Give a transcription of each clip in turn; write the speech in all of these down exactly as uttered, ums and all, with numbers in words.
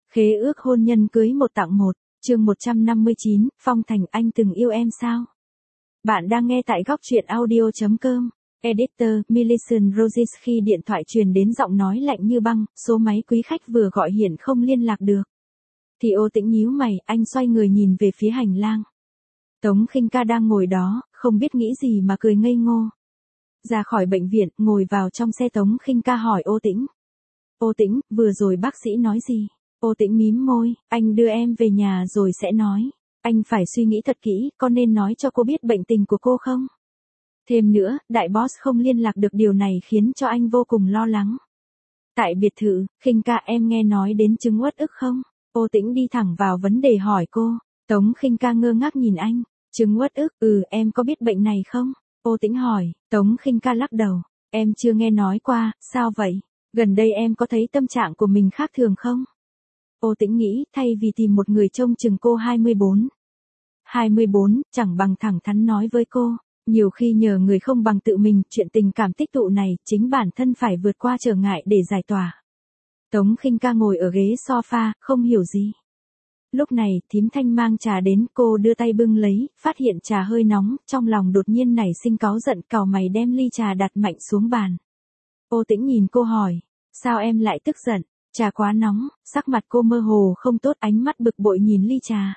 Khế ước hôn nhân cưới một tặng một, chương một trăm năm mươi chín, Phong Thành anh từng yêu em sao? Bạn đang nghe tại góc truyện audio chấm com. Editor, Millicent Rogers. Khi điện thoại truyền đến giọng nói lạnh như băng, số máy quý khách vừa gọi hiện không liên lạc được. Thì Ô Tĩnh nhíu mày, anh xoay người nhìn về phía hành lang. Tống Khinh Ca đang ngồi đó, không biết nghĩ gì mà cười ngây ngô. Ra khỏi bệnh viện, ngồi vào trong xe Tống Khinh Ca hỏi Ô Tĩnh. Ô Tĩnh, vừa rồi bác sĩ nói gì? Ô Tĩnh mím môi, anh đưa em về nhà rồi sẽ nói. Anh phải suy nghĩ thật kỹ, có nên nói cho cô biết bệnh tình của cô không? Thêm nữa, đại boss không liên lạc được, điều này khiến cho anh vô cùng lo lắng. Tại biệt thự, Khinh Ca, em nghe nói đến chứng uất ức không? Ô Tĩnh đi thẳng vào vấn đề hỏi cô. Tống Khinh Ca ngơ ngác nhìn anh. Chứng uất ức, ừ, em có biết bệnh này không? Ô Tĩnh hỏi. Tống Khinh Ca lắc đầu. Em chưa nghe nói qua, sao vậy? Gần đây em có thấy tâm trạng của mình khác thường không? Ô Tĩnh nghĩ, thay vì tìm một người trông chừng cô hai mươi bốn. hai mươi bốn, chẳng bằng thẳng thắn nói với cô. Nhiều khi nhờ người không bằng tự mình, chuyện tình cảm tích tụ này, chính bản thân phải vượt qua trở ngại để giải tỏa. Tống Khinh Ca ngồi ở ghế sofa, không hiểu gì. Lúc này, thím Thanh mang trà đến, cô đưa tay bưng lấy, phát hiện trà hơi nóng, trong lòng đột nhiên nảy sinh cáu giận, cau mày đem ly trà đặt mạnh xuống bàn. Ô Tĩnh nhìn cô hỏi, sao em lại tức giận? Trà quá nóng, sắc mặt cô mơ hồ không tốt, ánh mắt bực bội nhìn ly trà.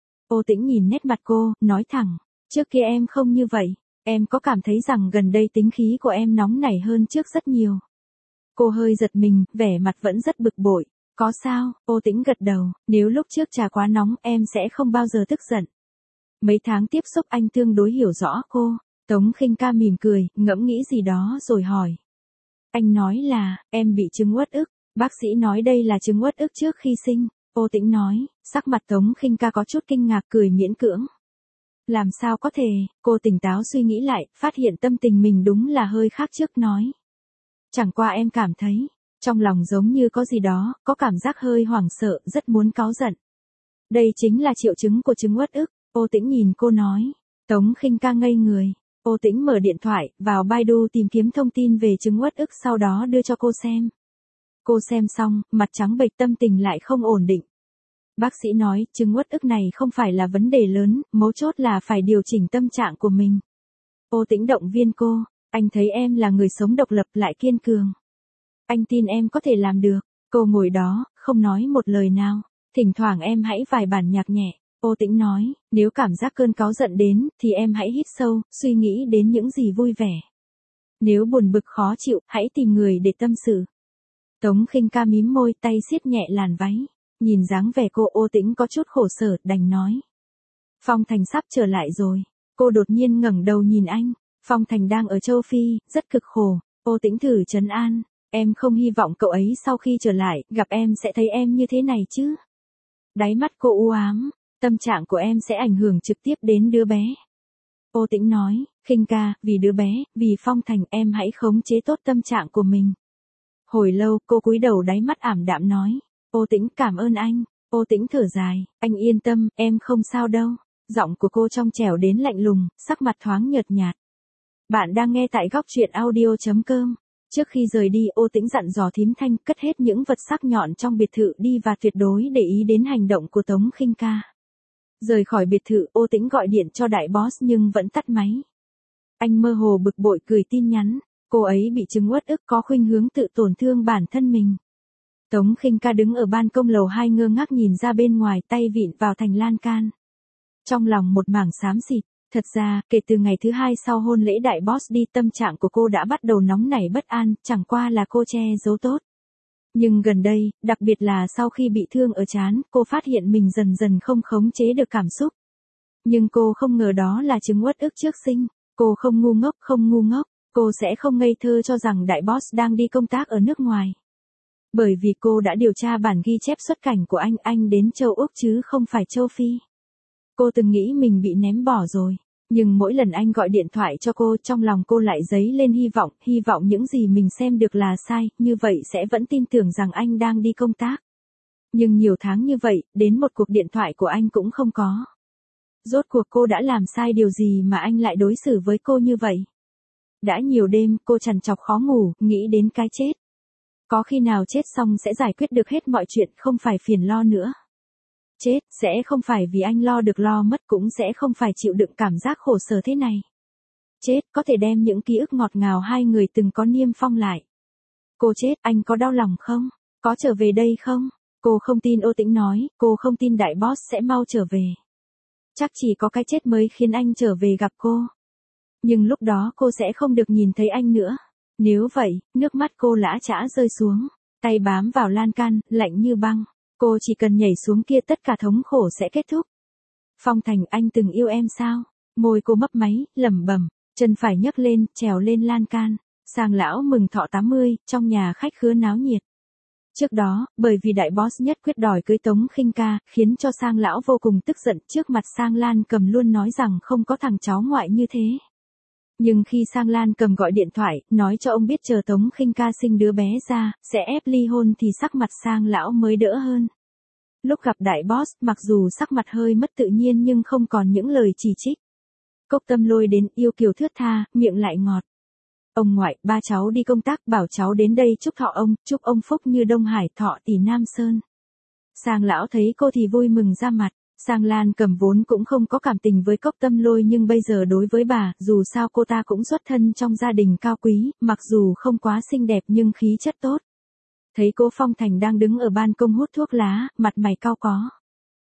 Ô Tĩnh nhìn nét mặt cô, nói thẳng, trước kia em không như vậy, em có cảm thấy rằng gần đây tính khí của em nóng nảy hơn trước rất nhiều. Cô hơi giật mình, vẻ mặt vẫn rất bực bội. Có sao? Ô Tĩnh gật đầu, nếu lúc trước trà quá nóng em sẽ không bao giờ tức giận. Mấy tháng tiếp xúc anh tương đối hiểu rõ cô. Tống Khinh Ca mỉm cười, ngẫm nghĩ gì đó rồi hỏi. Anh nói là, em bị chứng uất ức, bác sĩ nói đây là chứng uất ức trước khi sinh. Ô Tĩnh nói, sắc mặt Tống Khinh Ca có chút kinh ngạc, cười miễn cưỡng. Làm sao có thể? Cô tỉnh táo suy nghĩ lại, phát hiện tâm tình mình đúng là hơi khác trước nói. Chẳng qua em cảm thấy, trong lòng giống như có gì đó, có cảm giác hơi hoảng sợ, rất muốn cáu giận. Đây chính là triệu chứng của chứng uất ức. Ô Tĩnh nhìn cô nói. Tống Khinh Ca ngây người. Ô Tĩnh mở điện thoại, vào Baidu tìm kiếm thông tin về chứng uất ức, sau đó đưa cho cô xem. Cô xem xong, mặt trắng bệch, tâm tình lại không ổn định. Bác sĩ nói, chứng uất ức này không phải là vấn đề lớn, mấu chốt là phải điều chỉnh tâm trạng của mình. Ô Tĩnh động viên cô, anh thấy em là người sống độc lập lại kiên cường. Anh tin em có thể làm được. Cô ngồi đó, không nói một lời nào. Thỉnh thoảng em hãy vài bản nhạc nhẹ. Ô Tĩnh nói, nếu cảm giác cơn cáu giận đến, thì em hãy hít sâu, suy nghĩ đến những gì vui vẻ. Nếu buồn bực khó chịu, hãy tìm người để tâm sự. Tống Khinh Ca mím môi, tay siết nhẹ làn váy. Nhìn dáng vẻ cô, Ô Tĩnh có chút khổ sở, đành nói. Phong Thành sắp trở lại rồi. Cô đột nhiên ngẩng đầu nhìn anh. Phong Thành đang ở châu Phi, rất cực khổ. Ô Tĩnh thử trấn an. Em không hy vọng cậu ấy sau khi trở lại, gặp em sẽ thấy em như thế này chứ. Đáy mắt cô u ám, tâm trạng của em sẽ ảnh hưởng trực tiếp đến đứa bé. Ô Tĩnh nói, Khinh Ca, vì đứa bé, vì Phong Thành, em hãy khống chế tốt tâm trạng của mình. Hồi lâu, cô cúi đầu, đáy mắt ảm đạm nói, Ô Tĩnh, cảm ơn anh. Ô Tĩnh thở dài, anh yên tâm, em không sao đâu. Giọng của cô trong trẻo đến lạnh lùng, sắc mặt thoáng nhợt nhạt. Bạn đang nghe tại góc truyện audio chấm com. Trước khi rời đi, Ô Tĩnh dặn dò thím Thanh cất hết những vật sắc nhọn trong biệt thự đi và tuyệt đối để ý đến hành động của Tống Khinh Ca. Rời khỏi biệt thự, Ô Tĩnh gọi điện cho đại boss nhưng vẫn tắt máy. Anh mơ hồ bực bội gửi tin nhắn, cô ấy bị chứng uất ức, có khuynh hướng tự tổn thương bản thân mình. Tống Khinh Ca đứng ở ban công lầu hai ngơ ngác nhìn ra bên ngoài, tay vịn vào thành lan can. Trong lòng một mảng xám xịt. Thật ra, kể từ ngày thứ hai sau hôn lễ đại boss đi, tâm trạng của cô đã bắt đầu nóng nảy bất an, chẳng qua là cô che giấu tốt. Nhưng gần đây, đặc biệt là sau khi bị thương ở trán, cô phát hiện mình dần dần không khống chế được cảm xúc. Nhưng cô không ngờ đó là chứng uất ức trước sinh. Cô không ngu ngốc, không ngu ngốc, cô sẽ không ngây thơ cho rằng đại boss đang đi công tác ở nước ngoài. Bởi vì cô đã điều tra bản ghi chép xuất cảnh của anh, anh đến châu Úc chứ không phải châu Phi. Cô từng nghĩ mình bị ném bỏ rồi, nhưng mỗi lần anh gọi điện thoại cho cô, trong lòng cô lại dấy lên hy vọng, hy vọng những gì mình xem được là sai, như vậy sẽ vẫn tin tưởng rằng anh đang đi công tác. Nhưng nhiều tháng như vậy, đến một cuộc điện thoại của anh cũng không có. Rốt cuộc cô đã làm sai điều gì mà anh lại đối xử với cô như vậy? Đã nhiều đêm, cô trằn trọc khó ngủ, nghĩ đến cái chết. Có khi nào chết xong sẽ giải quyết được hết mọi chuyện, không phải phiền lo nữa. Chết, sẽ không phải vì anh lo được lo mất, cũng sẽ không phải chịu đựng cảm giác khổ sở thế này. Chết, có thể đem những ký ức ngọt ngào hai người từng có niêm phong lại. Cô chết, anh có đau lòng không? Có trở về đây không? Cô không tin, Ô Tĩnh nói, cô không tin đại boss sẽ mau trở về. Chắc chỉ có cái chết mới khiến anh trở về gặp cô. Nhưng lúc đó cô sẽ không được nhìn thấy anh nữa. Nếu vậy, nước mắt cô lã chã rơi xuống, tay bám vào lan can, lạnh như băng. Cô chỉ cần nhảy xuống kia tất cả thống khổ sẽ kết thúc. Phong Thành, anh từng yêu em sao? Môi cô mấp máy, lẩm bẩm, chân phải nhấc lên, trèo lên lan can. Sang lão mừng thọ tám mươi, trong nhà khách khứa náo nhiệt. Trước đó, bởi vì đại boss nhất quyết đòi cưới Tống Khinh Ca, khiến cho Sang lão vô cùng tức giận, trước mặt Sang Lan Cầm luôn nói rằng không có thằng cháu ngoại như thế. Nhưng khi Sang Lan Cầm gọi điện thoại, nói cho ông biết chờ Tống Khinh Ca sinh đứa bé ra, sẽ ép ly hôn thì sắc mặt Sang lão mới đỡ hơn. Lúc gặp đại boss, mặc dù sắc mặt hơi mất tự nhiên nhưng không còn những lời chỉ trích. Cốc Tâm Lôi đến, yêu kiều thướt tha, miệng lại ngọt. Ông ngoại, ba cháu đi công tác, bảo cháu đến đây chúc thọ ông, chúc ông phúc như Đông Hải, thọ tỷ Nam Sơn. Sang lão thấy cô thì vui mừng ra mặt. Sang Lan Cầm vốn cũng không có cảm tình với Cốc Tâm Lôi, nhưng bây giờ đối với bà, dù sao cô ta cũng xuất thân trong gia đình cao quý, mặc dù không quá xinh đẹp nhưng khí chất tốt. Thấy Cố Phong Thành đang đứng ở ban công hút thuốc lá, mặt mày cau có.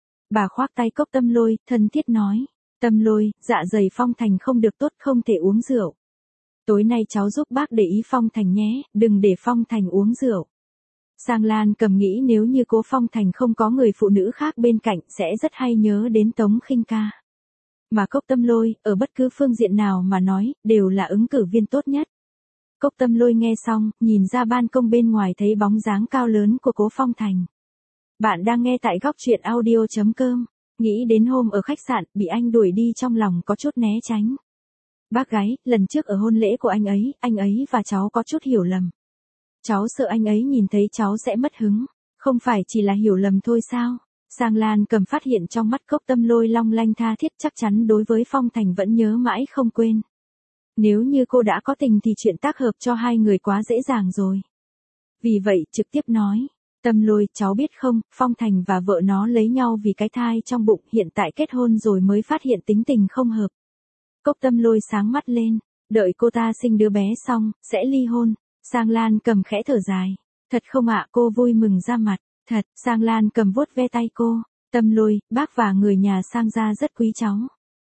Bà khoác tay Cốc Tâm Lôi, thân thiết nói, Tâm Lôi, dạ dày Phong Thành không được tốt, không thể uống rượu. Tối nay cháu giúp bác để ý Phong Thành nhé, đừng để Phong Thành uống rượu. Sang Lan Cầm nghĩ nếu như Cố Phong Thành không có người phụ nữ khác bên cạnh sẽ rất hay nhớ đến Tống Khinh Ca. Mà Cốc Tâm Lôi, ở bất cứ phương diện nào mà nói, đều là ứng cử viên tốt nhất. Cốc Tâm Lôi nghe xong, nhìn ra ban công bên ngoài thấy bóng dáng cao lớn của Cố Phong Thành. Bạn đang nghe tại góc truyện audio chấm com. Nghĩ đến hôm ở khách sạn, bị anh đuổi đi trong lòng có chút né tránh. Bác gái, lần trước ở hôn lễ của anh ấy, anh ấy và cháu có chút hiểu lầm. Cháu sợ anh ấy nhìn thấy cháu sẽ mất hứng. Không phải chỉ là hiểu lầm thôi sao? Sang Lan Cầm phát hiện trong mắt Cốc Tâm Lôi long lanh tha thiết, chắc chắn đối với Phong Thành vẫn nhớ mãi không quên. Nếu như cô đã có tình thì chuyện tác hợp cho hai người quá dễ dàng rồi. Vì vậy trực tiếp nói, Tâm Lôi, cháu biết không, Phong Thành và vợ nó lấy nhau vì cái thai trong bụng, hiện tại kết hôn rồi mới phát hiện tính tình không hợp. Cốc Tâm Lôi sáng mắt lên, đợi cô ta sinh đứa bé xong, sẽ ly hôn. Sang Lan Cầm khẽ thở dài. Thật không ạ? Cô vui mừng ra mặt. Thật. Sang Lan Cầm vuốt ve tay cô. Tâm Lôi, bác và người nhà Sang gia rất quý cháu.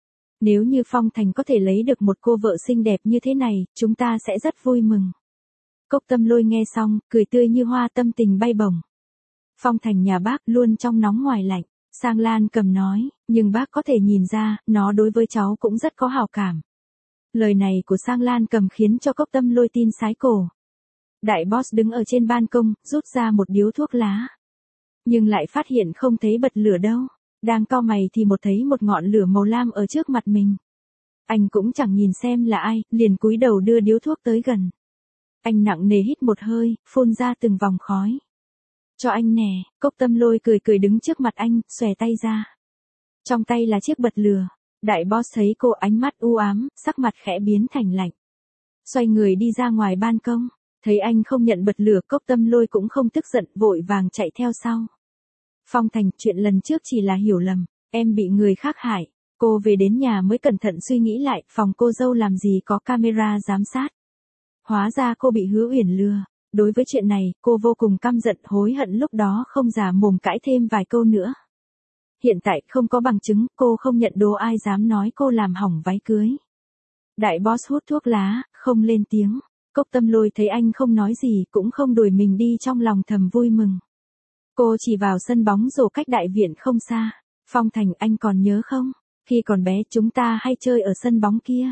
Nếu như Phong Thành có thể lấy được một cô vợ xinh đẹp như thế này, chúng ta sẽ rất vui mừng. Cốc Tâm Lôi nghe xong, cười tươi như hoa, tâm tình bay bổng. Phong Thành nhà bác luôn trong nóng ngoài lạnh. Sang Lan Cầm nói, nhưng bác có thể nhìn ra, nó đối với cháu cũng rất có hảo cảm. Lời này của Sang Lan Cầm khiến cho Cốc Tâm Lôi tin sái cổ. Đại boss đứng ở trên ban công, rút ra một điếu thuốc lá. Nhưng lại phát hiện không thấy bật lửa đâu. Đang cau mày thì một thấy một ngọn lửa màu lam ở trước mặt mình. Anh cũng chẳng nhìn xem là ai, liền cúi đầu đưa điếu thuốc tới gần. Anh nặng nề hít một hơi, phun ra từng vòng khói. Cho anh nè, Cốc Tâm Lôi cười cười đứng trước mặt anh, xòe tay ra. Trong tay là chiếc bật lửa. Đại boss thấy cô ánh mắt u ám, sắc mặt khẽ biến thành lạnh. Xoay người đi ra ngoài ban công. Thấy anh không nhận bật lửa, Cốc Tâm Lôi cũng không tức giận, vội vàng chạy theo sau. Phong Thành, chuyện lần trước chỉ là hiểu lầm, em bị người khác hại. Cô về đến nhà mới cẩn thận suy nghĩ lại, phòng cô dâu làm gì có camera giám sát. Hóa ra cô bị Hứa Uyển lừa. Đối với chuyện này, cô vô cùng căm giận, hối hận lúc đó không giả mồm cãi thêm vài câu nữa. Hiện tại không có bằng chứng, cô không nhận đố, ai dám nói cô làm hỏng váy cưới. Đại boss hút thuốc lá, không lên tiếng. Cốc Tâm Lôi thấy anh không nói gì, cũng không đuổi mình đi, trong lòng thầm vui mừng. Cô chỉ vào sân bóng rổ cách đại viện không xa. Phong Thành, anh còn nhớ không? Khi còn bé chúng ta hay chơi ở sân bóng kia.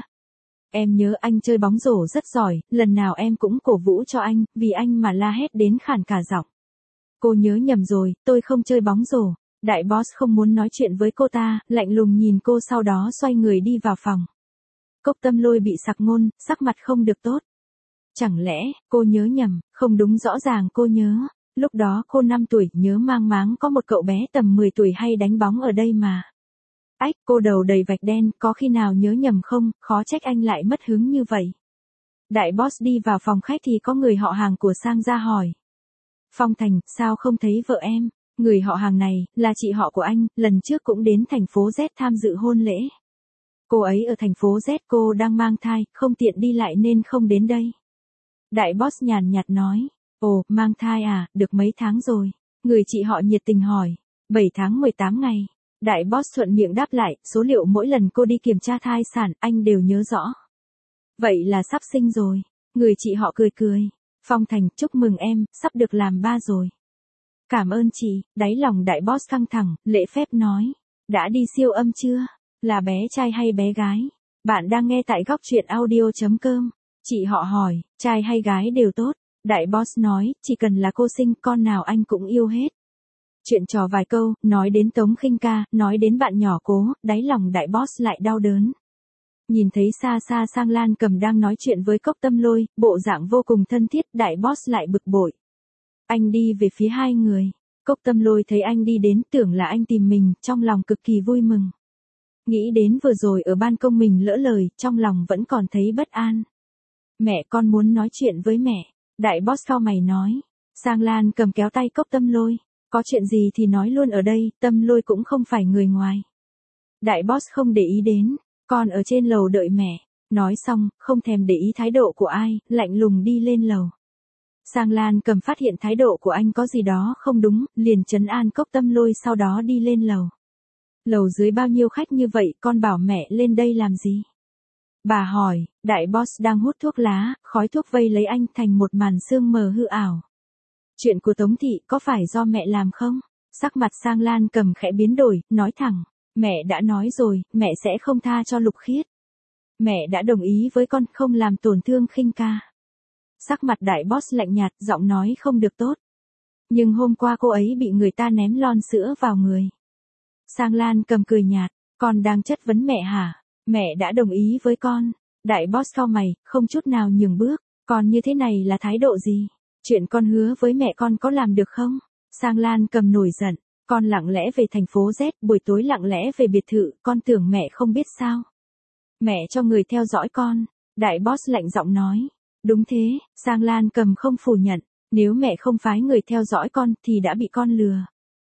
Em nhớ anh chơi bóng rổ rất giỏi, lần nào em cũng cổ vũ cho anh, vì anh mà la hét đến khản cả giọng. Cô nhớ nhầm rồi, tôi không chơi bóng rổ. Đại boss không muốn nói chuyện với cô ta, lạnh lùng nhìn cô, sau đó xoay người đi vào phòng. Cốc Tâm Lôi bị sặc ngôn, sắc mặt không được tốt. Chẳng lẽ, cô nhớ nhầm? Không đúng, rõ ràng cô nhớ. Lúc đó cô năm tuổi, nhớ mang máng có một cậu bé tầm mười tuổi hay đánh bóng ở đây mà. Ách, cô đầu đầy vạch đen, có khi nào nhớ nhầm không, khó trách anh lại mất hứng như vậy. Đại boss đi vào phòng khách thì có người họ hàng của Sang ra hỏi. Phong Thành, sao không thấy vợ em? Người họ hàng này, là chị họ của anh, lần trước cũng đến thành phố Z tham dự hôn lễ. Cô ấy ở thành phố Z, cô đang mang thai, không tiện đi lại nên không đến đây. Đại boss nhàn nhạt nói, ồ, mang thai à, được mấy tháng rồi? Người chị họ nhiệt tình hỏi, bảy tháng mười tám ngày. Đại boss thuận miệng đáp lại, số liệu mỗi lần cô đi kiểm tra thai sản, anh đều nhớ rõ. Vậy là sắp sinh rồi. Người chị họ cười cười. Phong Thành, chúc mừng em, sắp được làm ba rồi. Cảm ơn chị, đáy lòng đại boss căng thẳng, lễ phép nói. Đã đi siêu âm chưa? Là bé trai hay bé gái? Bạn đang nghe tại góc truyện audio.com. Chị họ hỏi, trai hay gái đều tốt. Đại boss nói, chỉ cần là cô sinh, con nào anh cũng yêu hết. Chuyện trò vài câu, nói đến Tống Khinh Ca, nói đến bạn nhỏ cố, đáy lòng đại boss lại đau đớn. Nhìn thấy xa xa Sang Lan Cầm đang nói chuyện với Cốc Tâm Lôi, bộ dạng vô cùng thân thiết, đại boss lại bực bội. Anh đi về phía hai người. Cốc Tâm Lôi thấy anh đi đến, tưởng là anh tìm mình, trong lòng cực kỳ vui mừng. Nghĩ đến vừa rồi ở ban công mình lỡ lời, trong lòng vẫn còn thấy bất an. Mẹ, con muốn nói chuyện với mẹ. Đại boss cau mày nói. Sang Lan Cầm kéo tay Cốc Tâm Lôi. Có chuyện gì thì nói luôn ở đây, Tâm Lôi cũng không phải người ngoài. Đại boss không để ý đến. Con ở trên lầu đợi mẹ. Nói xong, không thèm để ý thái độ của ai, lạnh lùng đi lên lầu. Sang Lan Cầm phát hiện thái độ của anh có gì đó không đúng, liền trấn an Cốc Tâm Lôi, sau đó đi lên lầu. Lầu dưới bao nhiêu khách như vậy, con bảo mẹ lên đây làm gì? Bà hỏi, đại boss đang hút thuốc lá, khói thuốc vây lấy anh thành một màn sương mờ hư ảo. Chuyện của Tống Thị có phải do mẹ làm không? Sắc mặt Sang Lan Cầm khẽ biến đổi, nói thẳng. Mẹ đã nói rồi, mẹ sẽ không tha cho Lục Khiết. Mẹ đã đồng ý với con không làm tổn thương Khinh Ca. Sắc mặt đại boss lạnh nhạt, giọng nói không được tốt. Nhưng hôm qua cô ấy bị người ta ném lon sữa vào người. Sang Lan Cầm cười nhạt, con đang chất vấn mẹ hả? Mẹ đã đồng ý với con. Đại boss cau mày, không chút nào nhường bước. Con như thế này là thái độ gì? Chuyện con hứa với mẹ con có làm được không? Sang Lan Cầm nổi giận. Con lặng lẽ về thành phố Z, buổi tối lặng lẽ về biệt thự, con tưởng mẹ không biết sao? Mẹ cho người theo dõi con. Đại boss lạnh giọng nói. Đúng thế, Sang Lan Cầm không phủ nhận. Nếu mẹ không phái người theo dõi con thì đã bị con lừa.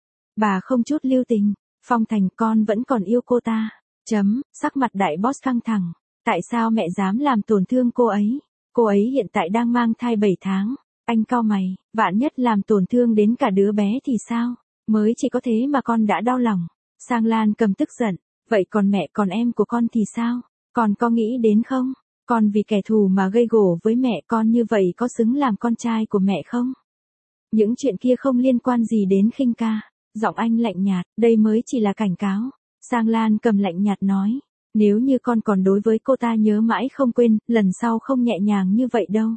Bà không chút lưu tình. Phong Thành, con vẫn còn yêu cô ta. Chấm, sắc mặt đại boss căng thẳng. Tại sao mẹ dám làm tổn thương cô ấy? Cô ấy hiện tại đang mang thai bảy tháng. Anh cau mày, vạn nhất làm tổn thương đến cả đứa bé thì sao? Mới chỉ có thế mà con đã đau lòng. Sang Lan Cầm tức giận. Vậy còn mẹ còn em của con thì sao? Con có nghĩ đến không? Con vì kẻ thù mà gây gổ với mẹ con như vậy có xứng làm con trai của mẹ không? Những chuyện kia không liên quan gì đến Khinh Ca. Giọng anh lạnh nhạt, đây mới chỉ là cảnh cáo. Sang Lan Cầm lạnh nhạt nói. Nếu như con còn đối với cô ta nhớ mãi không quên, lần sau không nhẹ nhàng như vậy đâu.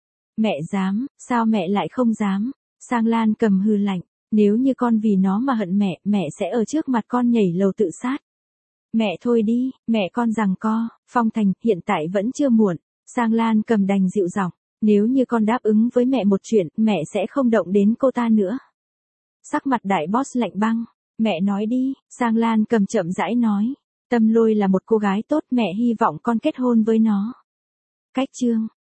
Mẹ dám, sao mẹ lại không dám? Sang Lan Cầm hừ lạnh. Nếu như con vì nó mà hận mẹ, mẹ sẽ ở trước mặt con nhảy lầu tự sát. Mẹ thôi đi, mẹ con giằng co. Phong Thành, hiện tại vẫn chưa muộn. Sang Lan Cầm đành dịu giọng. Nếu như con đáp ứng với mẹ một chuyện, mẹ sẽ không động đến cô ta nữa. Sắc mặt đại boss lạnh băng. Mẹ nói đi, Sang Lan Cầm chậm rãi nói. Tâm Lôi là một cô gái tốt, mẹ hy vọng con kết hôn với nó. Cách chương.